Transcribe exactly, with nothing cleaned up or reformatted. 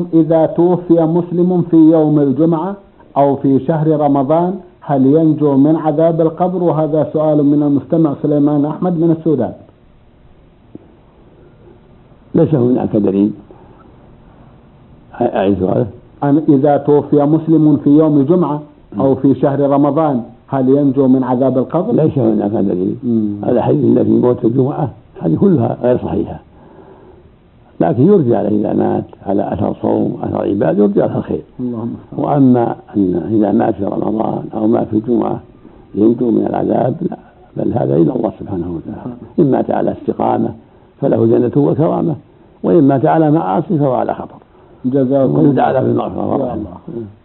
إذا توفي مسلم في يوم الجمعة أو في شهر رمضان هل ينجو من عذاب القبر؟ وهذا سؤال من المستمع سليمان أحمد من السودان. ليس هناك دليل. أعيد سؤاله. أن إذا توفي مسلم في يوم جمعة أو في شهر رمضان هل ينجو من عذاب القبر؟ ليس هناك دليل. هذا حديث في موت الجمعة هذه كلها غير صحيحة، لكن يرجى عليه إذا مات على أثر صوم أثر عباد يرجى على الخير. وأما أن إذا مات في رمضان أو مات في الجمعة ينجو من العذاب لا، بل هذا إلى الله سبحانه وتعالى. إن مات على استقامة فله جنة وكرامة، وإن مات على معاصي فهو على خطر. جزاكم الله. ويدعى له بالمغفرة.